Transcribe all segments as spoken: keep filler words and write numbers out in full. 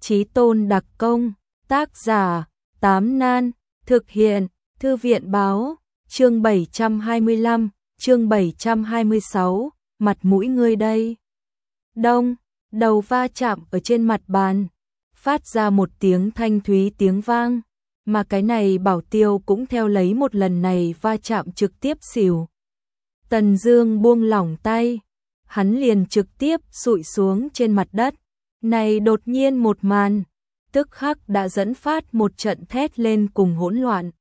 Chí tôn đặc công, tác giả, Tám Nan, thực hiện, Thư viện báo, chương bảy trăm hai mươi lăm, chương bảy trăm hai mươi sáu, mặt mũi ngươi đây. Đông, đầu va chạm ở trên mặt bàn, phát ra một tiếng thanh thúy tiếng vang, mà cái này Bảo Tiêu cũng theo lấy một lần này va chạm trực tiếp xỉu. Tần Dương buông lỏng tay, hắn liền trực tiếp sụi xuống trên mặt đất. Này đột nhiên một màn, tức khắc đã dẫn phát một trận thét lên cùng hỗn loạn.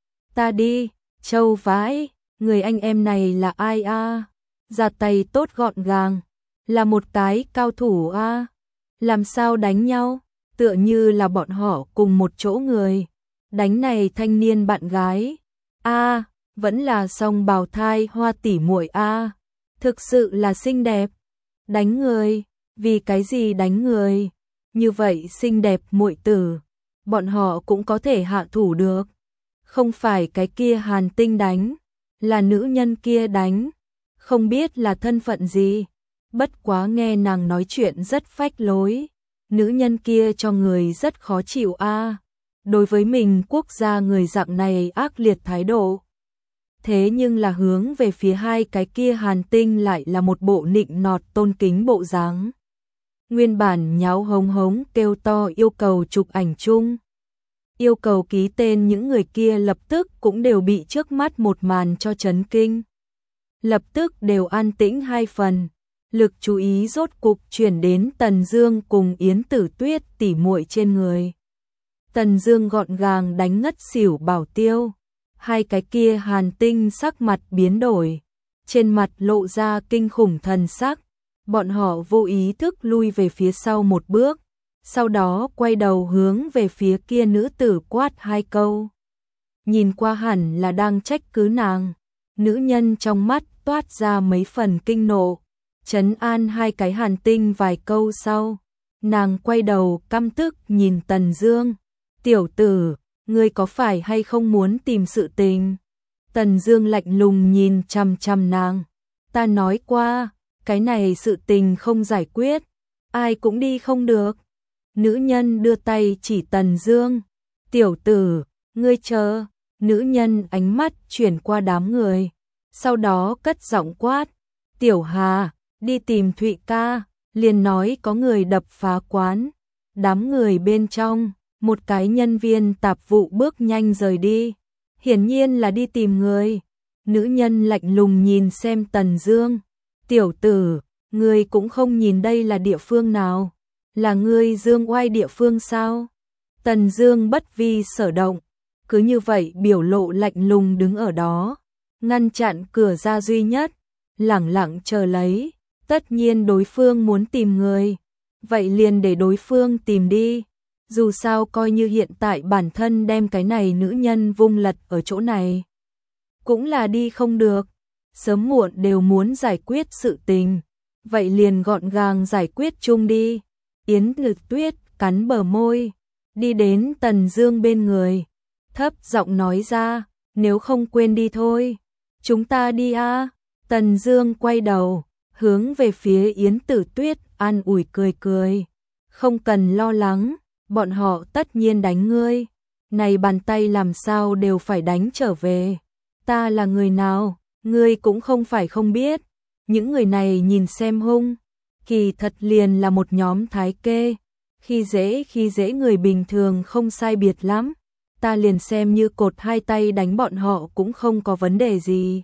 Ta đi, châu vãi, người anh em này là ai a? Ra tay tốt gọn gàng, là một cái cao thủ a. Làm sao đánh nhau, tựa như là bọn họ cùng một chỗ người. Đánh này thanh niên bạn gái. A, vẫn là song bào thai Hoa tỷ muội a. Thực sự là xinh đẹp. Đánh người, vì cái gì đánh người? Như vậy xinh đẹp muội tử, bọn họ cũng có thể hạ thủ được. Không phải cái kia Hàn Tinh đánh, là nữ nhân kia đánh, không biết là thân phận gì. Bất quá nghe nàng nói chuyện rất phách lối, nữ nhân kia cho người rất khó chịu a. Đối với mình quốc gia người dạng này ác liệt thái độ. Thế nhưng là hướng về phía hai cái kia Hàn Tinh lại là một bộ nịnh nọt tôn kính bộ dáng. Nguyên bản nháo hống hống kêu to yêu cầu chụp ảnh chung. Yêu cầu ký tên những người kia lập tức cũng đều bị trước mắt một màn cho chấn kinh. Lập tức đều an tĩnh hai phần, lực chú ý rốt cục chuyển đến Tần Dương cùng Yến Tử Tuyết tỉ muội trên người. Tần Dương gọn gàng đánh ngất xỉu Bảo Tiêu, hai cái kia Hàn Tinh sắc mặt biến đổi, trên mặt lộ ra kinh khủng thần sắc. Bọn họ vô ý thức lui về phía sau một bước, sau đó quay đầu hướng về phía kia nữ tử quát hai câu. Nhìn qua hẳn là đang trách cứ nàng, nữ nhân trong mắt toát ra mấy phần kinh nộ, trấn an hai cái Hàn Tinh vài câu sau, nàng quay đầu căm tức nhìn Tần Dương, "Tiểu tử, ngươi có phải hay không muốn tìm sự tình?" Tần Dương lạnh lùng nhìn chằm chằm nàng, "Ta nói qua, cái này sự tình không giải quyết, ai cũng đi không được." Nữ nhân đưa tay chỉ Tần Dương, "Tiểu tử, ngươi chờ." Nữ nhân ánh mắt chuyển qua đám người, sau đó cất giọng quát, "Tiểu Hà, đi tìm Thụy ca." Liền nói có người đập phá quán. Đám người bên trong, một cái nhân viên tạp vụ bước nhanh rời đi, hiển nhiên là đi tìm người. Nữ nhân lạnh lùng nhìn xem Tần Dương, "Tiểu tử, ngươi cũng không nhìn đây là địa phương nào, là ngươi dương oai địa phương sao?" Tần Dương bất vi sở động, cứ như vậy biểu lộ lạnh lùng đứng ở đó, ngăn chặn cửa ra duy nhất, lẳng lặng chờ lấy. Tất nhiên đối phương muốn tìm người, vậy liền để đối phương tìm đi. Dù sao coi như hiện tại bản thân đem cái này nữ nhân vung lật ở chỗ này, cũng là đi không được. Sớm muộn đều muốn giải quyết sự tình, vậy liền gọn gàng giải quyết chung đi. Yến Tử Tuyết cắn bờ môi, đi đến Tần Dương bên người, thấp giọng nói ra, "Nếu không quên đi thôi, chúng ta đi a." Tần Dương quay đầu, hướng về phía Yến Tử Tuyết an ủi cười cười, "Không cần lo lắng, bọn họ tất nhiên đánh ngươi, này bàn tay làm sao đều phải đánh trở về. Ta là người nào, ngươi cũng không phải không biết. Những người này nhìn xem hung, kỳ thật liền là một nhóm thái kê, khi dễ khi dễ người bình thường không sai biệt lắm. Ta liền xem như cột hai tay đánh bọn họ cũng không có vấn đề gì."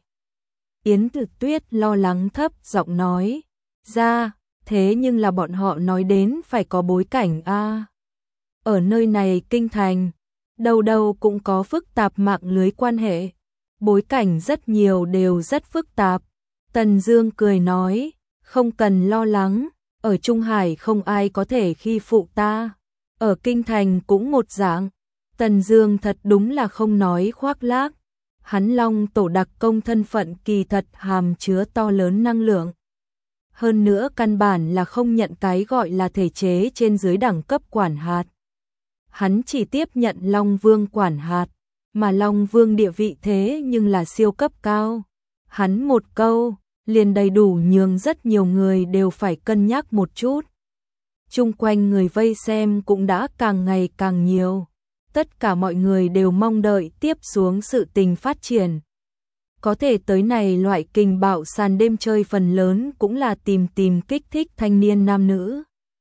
Yến Tử Tuyết lo lắng thấp giọng nói ra, "Thế nhưng là bọn họ nói đến phải có bối cảnh a. Ở nơi này kinh thành, đầu đầu cũng có phức tạp mạng lưới quan hệ, bối cảnh rất nhiều đều rất phức tạp." Tần Dương cười nói, "Không cần lo lắng, ở Trung Hải không ai có thể khi phụ ta, ở kinh thành cũng một dạng." Tần Dương thật đúng là không nói khoác lác, hắn Long tổ đặc công thân phận kỳ thật hàm chứa to lớn năng lượng. Hơn nữa căn bản là không nhận cái gọi là thể chế trên dưới đẳng cấp quản hạt. Hắn chỉ tiếp nhận Long Vương quản hạt, mà Long Vương địa vị thế nhưng là siêu cấp cao. Hắn một câu, liền đầy đủ nhường rất nhiều người đều phải cân nhắc một chút. chung quanh người vây xem cũng đã càng ngày càng nhiều. Tất cả mọi người đều mong đợi tiếp xuống sự tình phát triển. Có thể tới này loại kình bạo sàn đêm chơi phần lớn cũng là tìm tìm kích thích thanh niên nam nữ.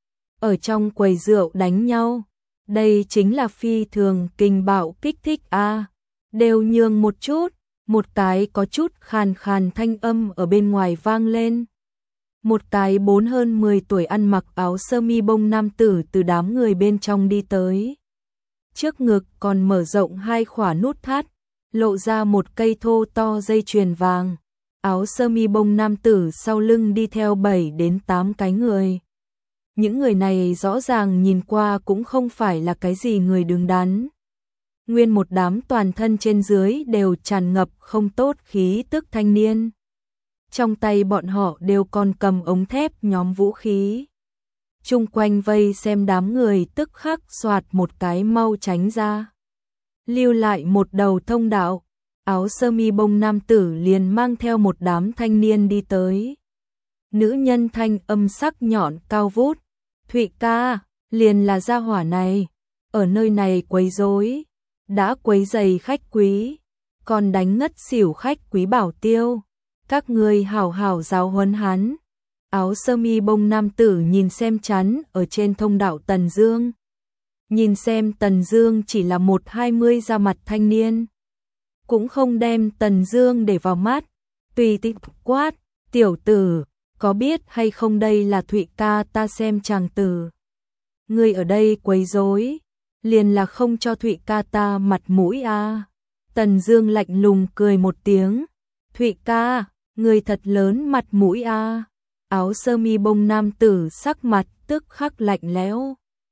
Ở trong quầy rượu đánh nhau, đây chính là phi thường kình bạo kích thích a. À. Đều nhường một chút, một cái có chút khàn khàn thanh âm ở bên ngoài vang lên. Một cái bốn hơn mười tuổi ăn mặc áo sơ mi bông nam tử từ đám người bên trong đi tới. Trước ngực còn mở rộng hai khỏa nút thắt, lộ ra một cây thô to dây chuyền vàng. Áo sơ mi bông nam tử sau lưng đi theo bảy đến tám cái người. Những người này rõ ràng nhìn qua cũng không phải là cái gì người đứng đắn. Nguyên một đám toàn thân trên dưới đều tràn ngập không tốt khí tức thanh niên. Trong tay bọn họ đều còn cầm ống thép nhóm vũ khí. Chung quanh vây xem đám người tức khắc xoạt một cái mau tránh ra. Lưu lại một đầu thông đạo, áo sơ mi bông nam tử liền mang theo một đám thanh niên đi tới. Nữ nhân thanh âm sắc nhọn cao vút, Thụy ca, liền là gia hỏa này, ở nơi này quấy rối, đã quấy rầy khách quý, còn đánh ngất xỉu khách quý bảo tiêu, các ngươi hảo hảo giáo huấn hắn. Áo sơ mi bông nam tử nhìn xem chắn ở trên thông đạo Tần Dương. Nhìn xem Tần Dương chỉ là một hai mươi ra mặt thanh niên, cũng không đem Tần Dương để vào mắt, tùy tiện quát, tiểu tử, có biết hay không đây là Thụy ca ta xem chàng tử. Ngươi ở đây quấy rối, liền là không cho Thụy ca ta mặt mũi a. À. Tần Dương lạnh lùng cười một tiếng, Thụy ca, ngươi thật lớn mặt mũi a. À. Áo sơ mi bông nam tử sắc mặt tức khắc lạnh lẽo.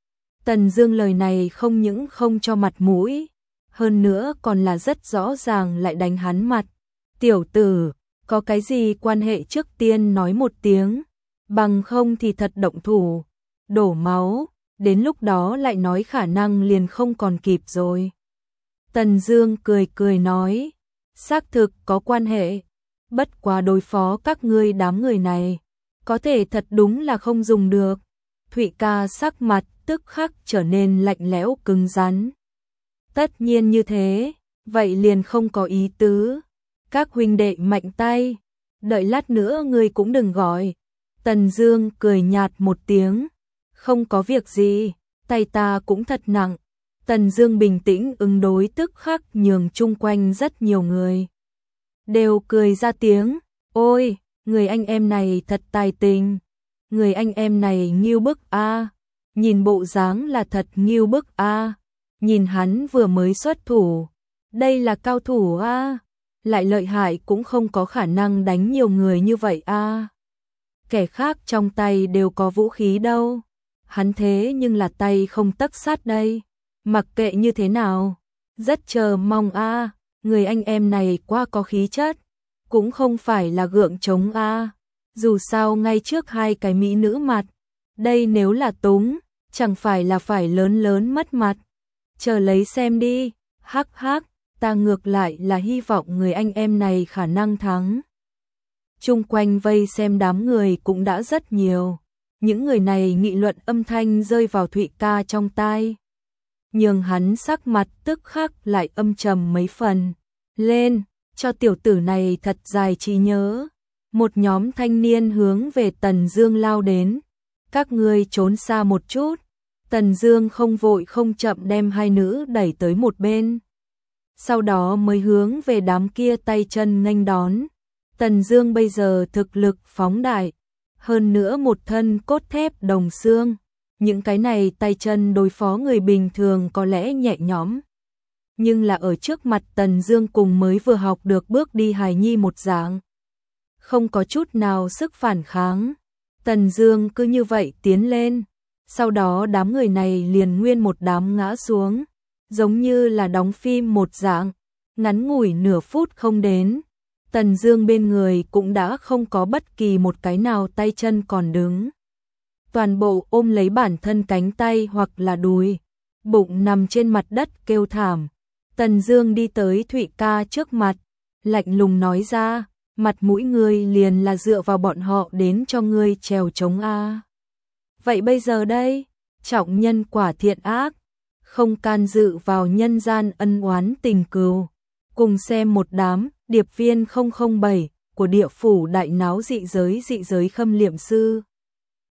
Tần Dương lời này không những không cho mặt mũi, hơn nữa còn là rất rõ ràng lại đánh hắn mặt. Tiểu tử, có cái gì quan hệ trước tiên nói một tiếng, bằng không thì thật động thủ, đổ máu, đến lúc đó lại nói khả năng liền không còn kịp rồi. Tần Dương cười cười nói, xác thực có quan hệ, bất quá đối phó các ngươi đám người này, có thể thật đúng là không dùng được. Thụy ca sắc mặt tức khắc trở nên lạnh lẽo cứng rắn. Tất nhiên như thế, vậy liền không có ý tứ. Các huynh đệ mạnh tay, đợi lát nữa ngươi cũng đừng gọi. Tần Dương cười nhạt một tiếng, không có việc gì, tay ta cũng thật nặng. Tần Dương bình tĩnh ứng đối tức khắc nhường chung quanh rất nhiều người đều cười ra tiếng, ôi, người anh em này thật tài tình, người anh em này nghiêu bức a, nhìn bộ dáng là thật nghiêu bức a, nhìn hắn vừa mới xuất thủ, đây là cao thủ a, lại lợi hại cũng không có khả năng đánh nhiều người như vậy a. Kẻ khác trong tay đều có vũ khí đâu, hắn thế nhưng là tay không tấc sắt đây, mặc kệ như thế nào, rất chờ mong a, người anh em này quá có khí chất, cũng không phải là gượng chống a, dù sao ngay trước hai cái mỹ nữ mặt, đây nếu là túng, chẳng phải là phải lớn lớn mất mặt. Chờ lấy xem đi, hắc hắc, ta ngược lại là hy vọng người anh em này khả năng thắng. Chung quanh vây xem đám người cũng đã rất nhiều, những người này nghị luận âm thanh rơi vào Thụy ca trong tai, nhường hắn sắc mặt tức khắc lại âm trầm mấy phần. Lên, cho tiểu tử này thật dài trí nhớ. Một nhóm thanh niên hướng về Tần Dương lao đến. Các ngươi trốn xa một chút. Tần Dương không vội không chậm đem hai nữ đẩy tới một bên. Sau đó mới hướng về đám kia tay chân nghênh đón. Tần Dương bây giờ thực lực phóng đại, hơn nữa một thân cốt thép đồng xương. Những cái này tay chân đối phó người bình thường có lẽ nhẹ nhõm, nhưng là ở trước mặt Tần Dương cùng mới vừa học được bước đi hài nhi một dạng, không có chút nào sức phản kháng. Tần Dương cứ như vậy tiến lên, sau đó đám người này liền nguyên một đám ngã xuống, giống như là đóng phim một dạng, ngắn ngủi nửa phút không đến, Tần Dương bên người cũng đã không có bất kỳ một cái nào tay chân còn đứng. Toàn bộ ôm lấy bản thân cánh tay hoặc là đùi, bụng nằm trên mặt đất kêu thảm. Tần Dương đi tới Thụy ca trước mặt, lạnh lùng nói ra, mặt mũi ngươi liền là dựa vào bọn họ đến cho ngươi trèo trống a. Vậy bây giờ đây, trọng nhân quả thiện ác, không can dự vào nhân gian ân oán tình cừu. Cùng xem một đám điệp viên không không bảy của địa phủ đại náo dị giới dị giới Khâm Liệm Sư.